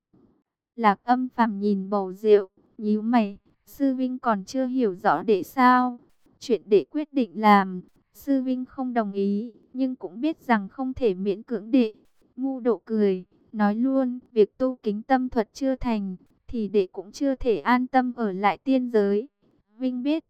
Lạc Âm Phàm nhìn bầu rượu, nhíu mày, sư vinh còn chưa hiểu rõ đệ sao? Chuyện đệ quyết định làm, sư vinh không đồng ý, nhưng cũng biết rằng không thể miễn cưỡng đệ. Ngu Độ cười, nói luôn, việc tu kính tâm thuật chưa thành, thì đệ cũng chưa thể an tâm ở lại tiên giới. Vinh biết,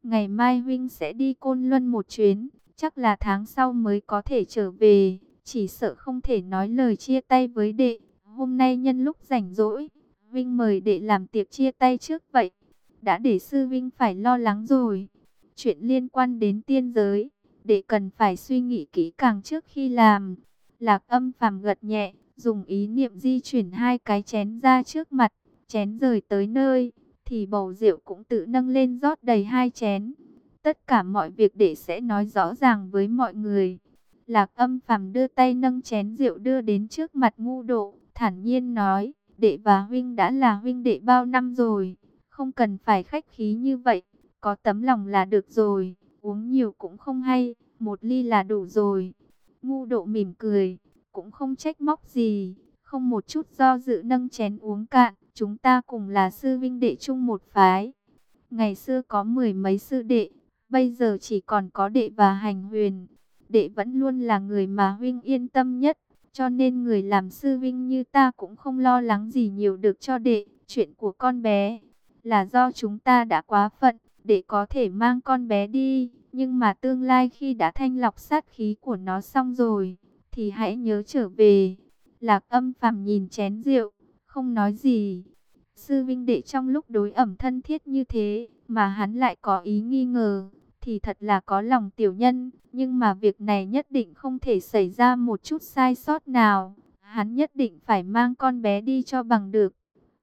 ngày mai huynh sẽ đi Côn Luân một chuyến, chắc là tháng sau mới có thể trở về, chỉ sợ không thể nói lời chia tay với đệ. Hôm nay nhân lúc rảnh rỗi, huynh mời đệ làm tiệc chia tay trước vậy, đã để sư huynh phải lo lắng rồi. Chuyện liên quan đến tiên giới, đệ cần phải suy nghĩ kỹ càng trước khi làm. Lạc Âm Phàm gật nhẹ, dùng ý niệm di chuyển hai cái chén ra trước mặt, chén rời tới nơi, thì bầu rượu cũng tự nâng lên rót đầy hai chén. Tất cả mọi việc đệ sẽ nói rõ ràng với mọi người. Lạc Âm Phàm đưa tay nâng chén rượu đưa đến trước mặt Ngu Độ, thản nhiên nói, đệ và huynh đã là huynh đệ bao năm rồi, không cần phải khách khí như vậy, có tấm lòng là được rồi, uống nhiều cũng không hay, một ly là đủ rồi. Ngu Độ mỉm cười, cũng không trách móc gì, không một chút do dự nâng chén uống cạn, chúng ta cùng là sư huynh đệ chung một phái. Ngày xưa có mười mấy sư đệ, bây giờ chỉ còn có đệ và Hành Huyền. Đệ vẫn luôn là người mà huynh yên tâm nhất, cho nên người làm sư huynh như ta cũng không lo lắng gì nhiều được cho đệ. Chuyện của con bé là do chúng ta đã quá phận, đệ có thể mang con bé đi, nhưng mà tương lai khi đã thanh lọc sát khí của nó xong rồi, thì hãy nhớ trở về. Lạc Âm Phàm nhìn chén rượu, không nói gì. Sư huynh đệ trong lúc đối ẩm thân thiết như thế, mà hắn lại có ý nghi ngờ, thì thật là có lòng tiểu nhân. Nhưng mà việc này nhất định không thể xảy ra một chút sai sót nào. Hắn nhất định phải mang con bé đi cho bằng được.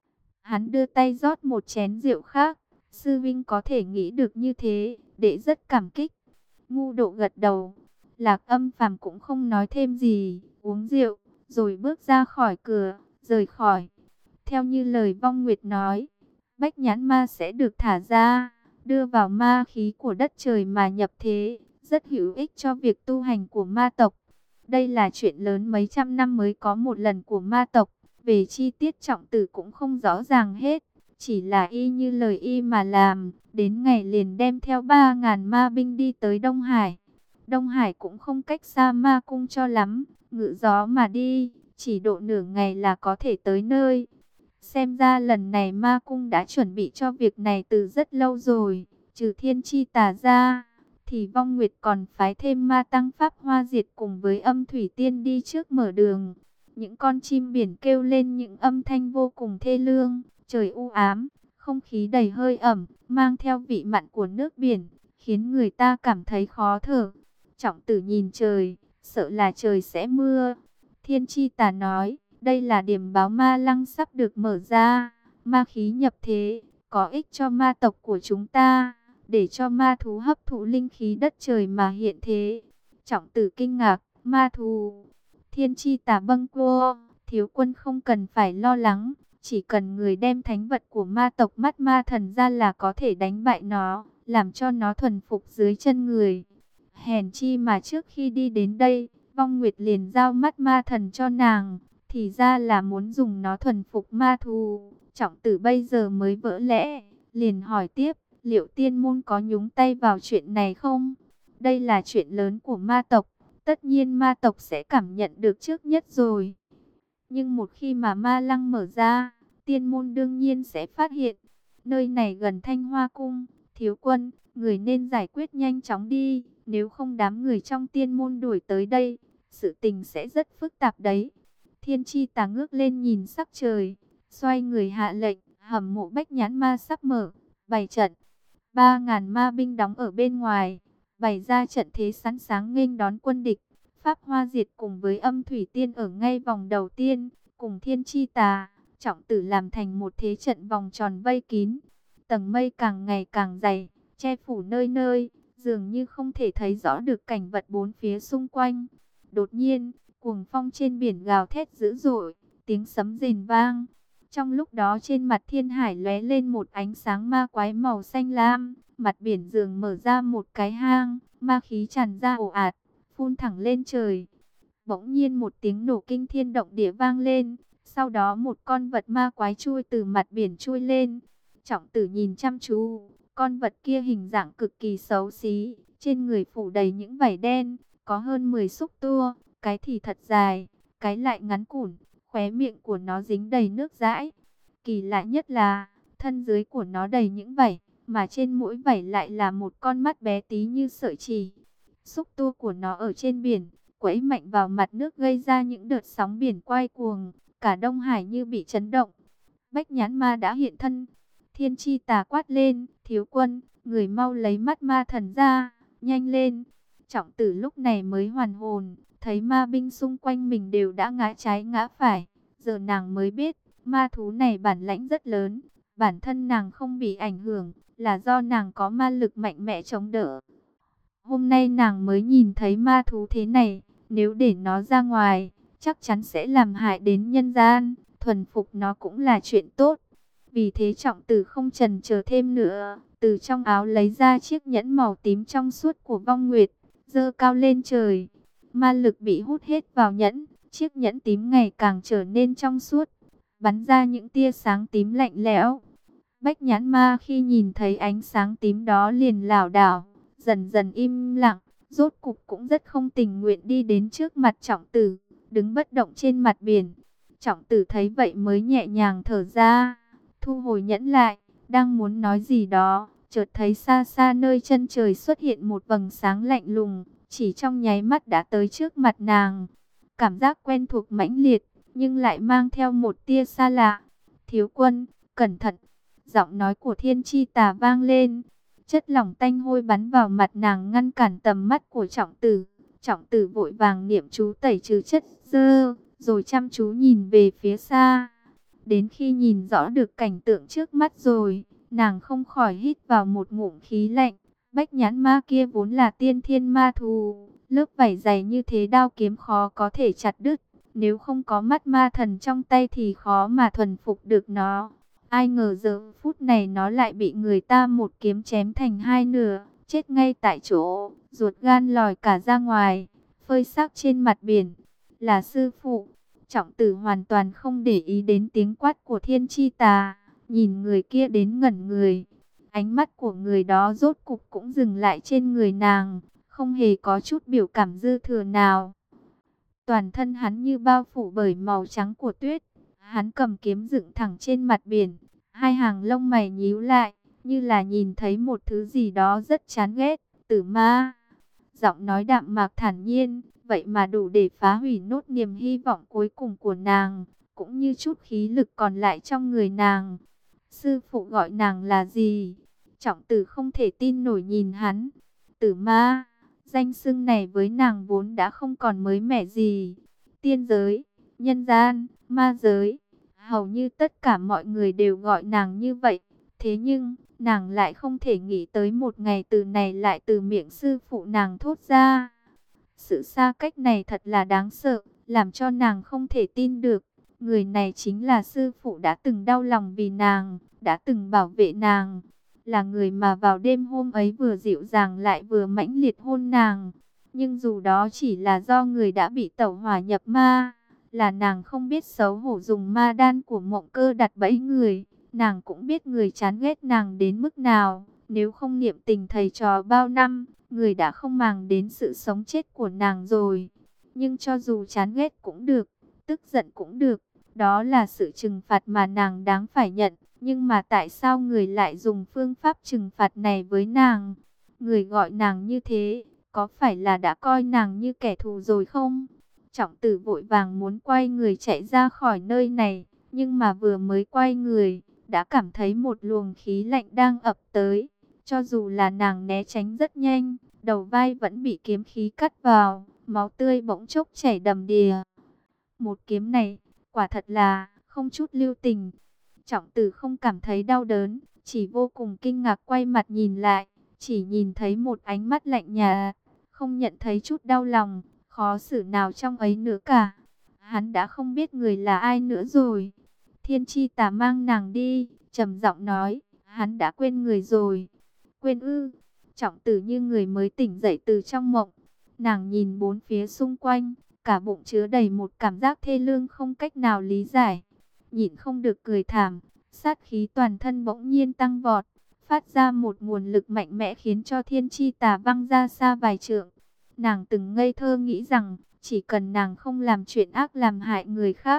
Hắn đưa tay rót một chén rượu khác. Sư huynh có thể nghĩ được như thế, đệ rất cảm kích. Ngu Độ gật đầu. Lạc Âm Phàm cũng không nói thêm gì, uống rượu, rồi bước ra khỏi cửa, rời khỏi. Theo như lời Vong Nguyệt nói, Bách Nhãn Ma sẽ được thả ra, đưa vào ma khí của đất trời mà nhập thế, rất hữu ích cho việc tu hành của ma tộc. Đây là chuyện lớn mấy trăm năm mới có một lần của ma tộc, về chi tiết Trọng Tử cũng không rõ ràng hết, chỉ là y như lời y mà làm, đến ngày liền đem theo ba ngàn ma binh đi tới Đông Hải. Đông Hải cũng không cách xa ma cung cho lắm, ngự gió mà đi, chỉ độ nửa ngày là có thể tới nơi. Xem ra lần này ma cung đã chuẩn bị cho việc này từ rất lâu rồi. Trừ Thiên Chi Tà ra, thì Vong Nguyệt còn phái thêm ma tăng Pháp Hoa Diệt cùng với Âm Thủy Tiên đi trước mở đường. Những con chim biển kêu lên những âm thanh vô cùng thê lương. Trời u ám, không khí đầy hơi ẩm, mang theo vị mặn của nước biển, khiến người ta cảm thấy khó thở. Trọng Tử nhìn trời, sợ là trời sẽ mưa. Thiên Chi Tà nói, đây là điểm báo ma lăng sắp được mở ra, ma khí nhập thế, có ích cho ma tộc của chúng ta, để cho ma thú hấp thụ linh khí đất trời mà hiện thế. Trọng Tử kinh ngạc, ma thú. Thiên Chi Tà bâng quơ, thiếu quân không cần phải lo lắng, chỉ cần người đem thánh vật của ma tộc mắt ma thần ra là có thể đánh bại nó, làm cho nó thuần phục dưới chân người. Hèn chi mà trước khi đi đến đây, Vong Nguyệt liền giao mắt ma thần cho nàng, thì ra là muốn dùng nó thuần phục ma thú. Trọng Tử bây giờ mới vỡ lẽ, liền hỏi tiếp, liệu tiên môn có nhúng tay vào chuyện này không? Đây là chuyện lớn của ma tộc, tất nhiên ma tộc sẽ cảm nhận được trước nhất rồi. Nhưng một khi mà ma lăng mở ra, tiên môn đương nhiên sẽ phát hiện. Nơi này gần Thanh Hoa Cung, thiếu quân, người nên giải quyết nhanh chóng đi, nếu không đám người trong tiên môn đuổi tới đây, sự tình sẽ rất phức tạp đấy. Thiên Chi Tà ngước lên nhìn sắc trời, xoay người hạ lệnh, hầm mộ Bách Nhãn Ma sắp mở, bày trận. Ba ngàn ma binh đóng ở bên ngoài, bày ra trận thế sẵn sàng nghênh đón quân địch. Pháp Hoa Diệt cùng với Âm Thủy Tiên ở ngay vòng đầu tiên, cùng Thiên Chi Tà, Trọng Tử làm thành một thế trận vòng tròn vây kín. Tầng mây càng ngày càng dày, che phủ nơi nơi, dường như không thể thấy rõ được cảnh vật bốn phía xung quanh. Đột nhiên, cuồng phong trên biển gào thét dữ dội, tiếng sấm rền vang. Trong lúc đó trên mặt thiên hải lóe lên một ánh sáng ma quái màu xanh lam, mặt biển dường mở ra một cái hang, ma khí tràn ra ồ ạt, phun thẳng lên trời. Bỗng nhiên một tiếng nổ kinh thiên động địa vang lên, sau đó một con vật ma quái chui từ mặt biển chui lên. Trọng Tử nhìn chăm chú, con vật kia hình dạng cực kỳ xấu xí, trên người phủ đầy những vảy đen, có hơn mười xúc tua, cái thì thật dài, cái lại ngắn cũn, khóe miệng của nó dính đầy nước dãi. Kỳ lạ nhất là, thân dưới của nó đầy những vảy, mà trên mỗi vảy lại là một con mắt bé tí như sợi chỉ. Xúc tua của nó ở trên biển, quẫy mạnh vào mặt nước gây ra những đợt sóng biển quay cuồng, cả Đông Hải như bị chấn động. Bách Nhãn Ma đã hiện thân. Thiên Chi Tà quát lên, thiếu quân, người mau lấy mắt ma thần ra, nhanh lên. Trọng Tử lúc này mới hoàn hồn, thấy ma binh xung quanh mình đều đã ngã trái ngã phải. Giờ nàng mới biết, ma thú này bản lãnh rất lớn, bản thân nàng không bị ảnh hưởng, là do nàng có ma lực mạnh mẽ chống đỡ. Hôm nay nàng mới nhìn thấy ma thú thế này, nếu để nó ra ngoài, chắc chắn sẽ làm hại đến nhân gian, thuần phục nó cũng là chuyện tốt. Vì thế Trọng Tử không chần chờ thêm nữa, từ trong áo lấy ra chiếc nhẫn màu tím trong suốt của Vong Nguyệt, giơ cao lên trời. Ma lực bị hút hết vào nhẫn, chiếc nhẫn tím ngày càng trở nên trong suốt, bắn ra những tia sáng tím lạnh lẽo. Bách Nhãn Ma khi nhìn thấy ánh sáng tím đó liền lảo đảo, dần dần im lặng, rốt cục cũng rất không tình nguyện đi đến trước mặt Trọng Tử, đứng bất động trên mặt biển. Trọng Tử thấy vậy mới nhẹ nhàng thở ra, thu hồi nhẫn lại, đang muốn nói gì đó, chợt thấy xa xa nơi chân trời xuất hiện một vầng sáng lạnh lùng, chỉ trong nháy mắt đã tới trước mặt nàng. Cảm giác quen thuộc mãnh liệt, nhưng lại mang theo một tia xa lạ. Thiếu quân, cẩn thận! Giọng nói của Thiên Chi Tà vang lên. Chất lỏng tanh hôi bắn vào mặt nàng ngăn cản tầm mắt của Trọng Tử. Trọng Tử vội vàng niệm chú tẩy trừ chất dơ, rồi chăm chú nhìn về phía xa. Đến khi nhìn rõ được cảnh tượng trước mắt rồi, nàng không khỏi hít vào một ngụm khí lạnh. Bách Nhãn Ma kia vốn là tiên thiên ma thú, lớp vảy dày như thế đao kiếm khó có thể chặt đứt. Nếu không có mắt ma thần trong tay thì khó mà thuần phục được nó. Ai ngờ giờ phút này nó lại bị người ta một kiếm chém thành hai nửa, chết ngay tại chỗ, ruột gan lòi cả ra ngoài, phơi xác trên mặt biển. Là sư phụ. Trọng Tử hoàn toàn không để ý đến tiếng quát của Thiên Chi Tà, nhìn người kia đến ngẩn người. Ánh mắt của người đó rốt cục cũng dừng lại trên người nàng, không hề có chút biểu cảm dư thừa nào. Toàn thân hắn như bao phủ bởi màu trắng của tuyết. Hắn cầm kiếm dựng thẳng trên mặt biển, hai hàng lông mày nhíu lại, như là nhìn thấy một thứ gì đó rất chán ghét. Tử ma. Giọng nói đạm mạc thản nhiên, vậy mà đủ để phá hủy nốt niềm hy vọng cuối cùng của nàng, cũng như chút khí lực còn lại trong người nàng. Sư phụ gọi nàng là gì? Trọng Tử không thể tin nổi nhìn hắn. Tử ma. Danh xưng này với nàng vốn đã không còn mới mẻ gì. Tiên giới, nhân gian, ma giới, hầu như tất cả mọi người đều gọi nàng như vậy. Thế nhưng, nàng lại không thể nghĩ tới một ngày từ này lại từ miệng sư phụ nàng thốt ra. Sự xa cách này thật là đáng sợ, làm cho nàng không thể tin được. Người này chính là sư phụ đã từng đau lòng vì nàng, đã từng bảo vệ nàng. Là người mà vào đêm hôm ấy vừa dịu dàng lại vừa mãnh liệt hôn nàng. Nhưng dù đó chỉ là do người đã bị tẩu hỏa nhập ma, là nàng không biết xấu hổ dùng ma đan của Mộng Cơ đặt bẫy người. Nàng cũng biết người chán ghét nàng đến mức nào. Nếu không niệm tình thầy trò bao năm, người đã không màng đến sự sống chết của nàng rồi. Nhưng cho dù chán ghét cũng được, tức giận cũng được, đó là sự trừng phạt mà nàng đáng phải nhận. Nhưng mà tại sao người lại dùng phương pháp trừng phạt này với nàng? Người gọi nàng như thế, có phải là đã coi nàng như kẻ thù rồi không? Trọng Tử vội vàng muốn quay người chạy ra khỏi nơi này, nhưng mà vừa mới quay người, đã cảm thấy một luồng khí lạnh đang ập tới. Cho dù là nàng né tránh rất nhanh, đầu vai vẫn bị kiếm khí cắt vào, máu tươi bỗng chốc chảy đầm đìa. Một kiếm này, quả thật là không chút lưu tình. Trọng Tử không cảm thấy đau đớn, chỉ vô cùng kinh ngạc quay mặt nhìn lại, chỉ nhìn thấy một ánh mắt lạnh nhạt, không nhận thấy chút đau lòng, khó xử nào trong ấy nữa cả. Hắn đã không biết người là ai nữa rồi. Thiên Chi Tà mang nàng đi, trầm giọng nói, hắn đã quên người rồi. Quên ư? Trọng Tử như người mới tỉnh dậy từ trong mộng. Nàng nhìn bốn phía xung quanh, cả bụng chứa đầy một cảm giác thê lương không cách nào lý giải. Nhịn không được cười thảm, sát khí toàn thân bỗng nhiên tăng vọt, phát ra một nguồn lực mạnh mẽ khiến cho Thiên Chi Tà văng ra xa vài trượng. Nàng từng ngây thơ nghĩ rằng, chỉ cần nàng không làm chuyện ác làm hại người khác,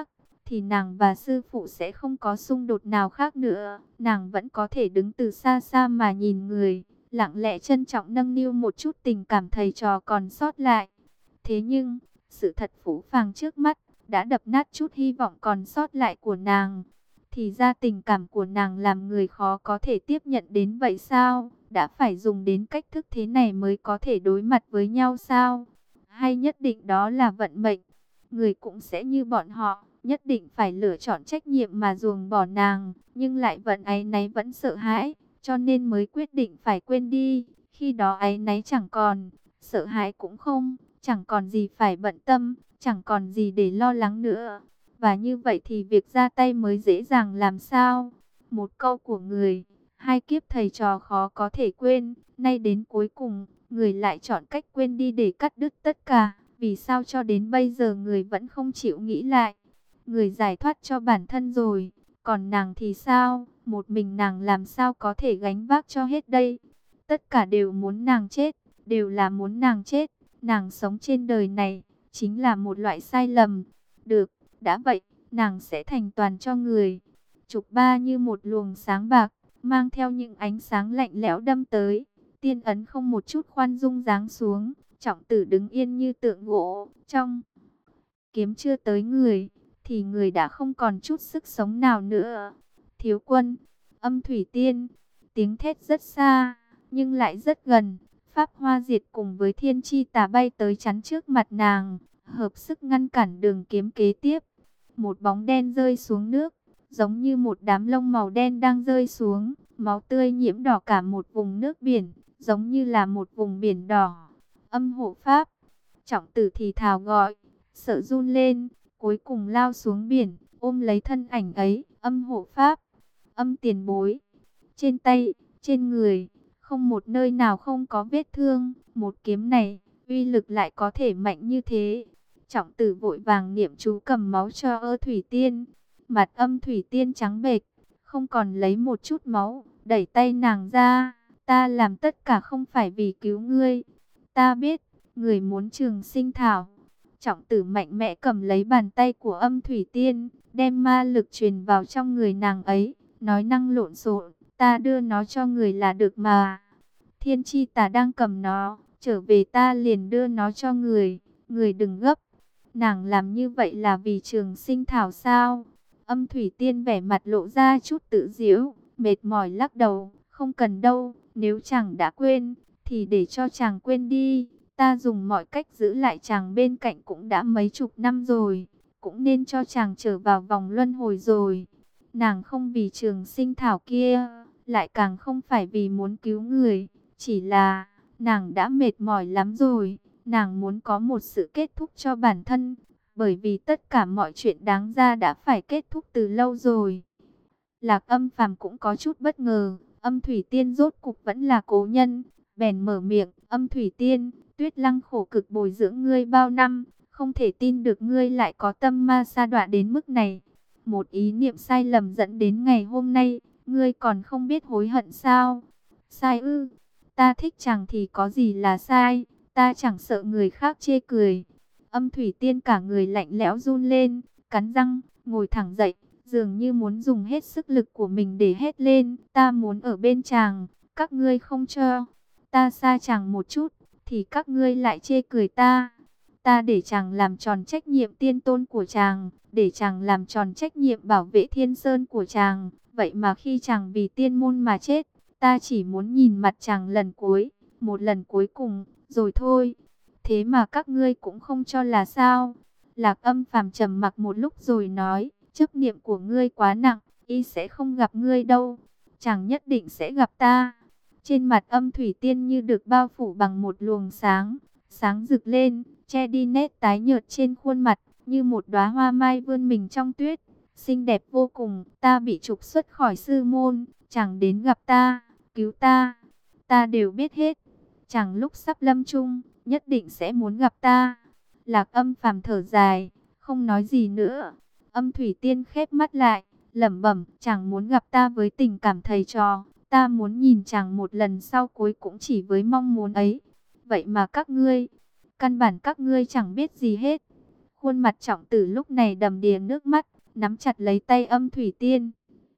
thì nàng và sư phụ sẽ không có xung đột nào khác nữa. Nàng vẫn có thể đứng từ xa xa mà nhìn người, lặng lẽ trân trọng nâng niu một chút tình cảm thầy trò còn sót lại. Thế nhưng, sự thật phũ phàng trước mắt đã đập nát chút hy vọng còn sót lại của nàng. Thì ra tình cảm của nàng làm người khó có thể tiếp nhận đến vậy sao? Đã phải dùng đến cách thức thế này mới có thể đối mặt với nhau sao? Hay nhất định đó là vận mệnh? Người cũng sẽ như bọn họ, nhất định phải lựa chọn trách nhiệm mà ruồng bỏ nàng, nhưng lại vẫn áy náy vẫn sợ hãi, cho nên mới quyết định phải quên đi. Khi đó áy náy chẳng còn, sợ hãi cũng không, chẳng còn gì phải bận tâm, chẳng còn gì để lo lắng nữa. Và như vậy thì việc ra tay mới dễ dàng làm sao? Một câu của người, hai kiếp thầy trò khó có thể quên, nay đến cuối cùng, người lại chọn cách quên đi để cắt đứt tất cả. Vì sao cho đến bây giờ người vẫn không chịu nghĩ lại? Người giải thoát cho bản thân rồi, còn nàng thì sao? Một mình nàng làm sao có thể gánh vác cho hết đây? Tất cả đều muốn nàng chết, đều là muốn nàng chết. Nàng sống trên đời này, chính là một loại sai lầm. Được, đã vậy, nàng sẽ thành toàn cho người. Trục ba như một luồng sáng bạc, mang theo những ánh sáng lạnh lẽo đâm tới. Tiên ấn không một chút khoan dung giáng xuống. Trọng tử đứng yên như tượng gỗ, trong kiếm chưa tới người, thì người đã không còn chút sức sống nào nữa. Thiếu quân, Âm Thủy Tiên, tiếng thét rất xa, nhưng lại rất gần. Pháp Hoa Diệt cùng với Thiên Chi Tà bay tới chắn trước mặt nàng, hợp sức ngăn cản đường kiếm kế tiếp. Một bóng đen rơi xuống nước, giống như một đám lông màu đen đang rơi xuống, máu tươi nhiễm đỏ cả một vùng nước biển, giống như là một vùng biển đỏ. Âm hộ pháp, Trọng tử thì thào gọi, sợ run lên, cuối cùng lao xuống biển, ôm lấy thân ảnh ấy. Âm hộ pháp, Âm tiền bối, trên tay, trên người, không một nơi nào không có vết thương. Một kiếm này, uy lực lại có thể mạnh như thế. Trọng tử vội vàng niệm chú cầm máu cho Ơ Thủy Tiên. Mặt Âm Thủy Tiên trắng bệch, không còn lấy một chút máu, đẩy tay nàng ra. Ta làm tất cả không phải vì cứu ngươi. Ta biết, người muốn trường sinh thảo. Trọng tử mạnh mẽ cầm lấy bàn tay của Âm Thủy Tiên, đem ma lực truyền vào trong người nàng ấy, nói năng lộn xộn, ta đưa nó cho người là được mà. Thiên Chi Tà đang cầm nó, trở về ta liền đưa nó cho người, người đừng gấp. Nàng làm như vậy là vì trường sinh thảo sao? Âm Thủy Tiên vẻ mặt lộ ra chút tự giễu, mệt mỏi lắc đầu, không cần đâu, nếu chàng đã quên, thì để cho chàng quên đi. Ta dùng mọi cách giữ lại chàng bên cạnh cũng đã mấy chục năm rồi, cũng nên cho chàng trở vào vòng luân hồi rồi. Nàng không vì trường sinh thảo kia, lại càng không phải vì muốn cứu người, chỉ là nàng đã mệt mỏi lắm rồi, nàng muốn có một sự kết thúc cho bản thân, bởi vì tất cả mọi chuyện đáng ra đã phải kết thúc từ lâu rồi. Lạc Âm Phàm cũng có chút bất ngờ, Âm Thủy Tiên rốt cục vẫn là cố nhân, bèn mở miệng, Âm Thủy Tiên, Tuyết Lăng khổ cực bồi dưỡng ngươi bao năm, không thể tin được ngươi lại có tâm ma sa đọa đến mức này. Một ý niệm sai lầm dẫn đến ngày hôm nay, ngươi còn không biết hối hận sao? Sai ư? Ta thích chàng thì có gì là sai, ta chẳng sợ người khác chê cười. Âm Thủy Tiên cả người lạnh lẽo run lên, cắn răng, ngồi thẳng dậy, dường như muốn dùng hết sức lực của mình để hét lên, ta muốn ở bên chàng, các ngươi không cho. Ta xa chàng một chút, thì các ngươi lại chê cười ta. Ta để chàng làm tròn trách nhiệm tiên tôn của chàng, để chàng làm tròn trách nhiệm bảo vệ thiên sơn của chàng. Vậy mà khi chàng vì tiên môn mà chết, ta chỉ muốn nhìn mặt chàng lần cuối, một lần cuối cùng, rồi thôi. Thế mà các ngươi cũng không cho là sao? Lạc Âm Phàm trầm mặc một lúc rồi nói, chấp niệm của ngươi quá nặng, y sẽ không gặp ngươi đâu. Chàng nhất định sẽ gặp ta. Trên mặt Âm Thủy Tiên như được bao phủ bằng một luồng sáng, sáng rực lên, che đi nét tái nhợt trên khuôn mặt, như một đóa hoa mai vươn mình trong tuyết, xinh đẹp vô cùng. Ta bị trục xuất khỏi sư môn, chàng đến gặp ta, cứu ta, ta đều biết hết. Chàng lúc sắp lâm chung, nhất định sẽ muốn gặp ta. Lạc Âm Phàm thở dài, không nói gì nữa. Âm Thủy Tiên khép mắt lại, lẩm bẩm, chàng muốn gặp ta với tình cảm thầy trò, ta muốn nhìn chàng một lần sau cuối cũng chỉ với mong muốn ấy. Vậy mà các ngươi, căn bản các ngươi chẳng biết gì hết. Khuôn mặt Trọng tử lúc này đầm đìa nước mắt, nắm chặt lấy tay Âm Thủy Tiên.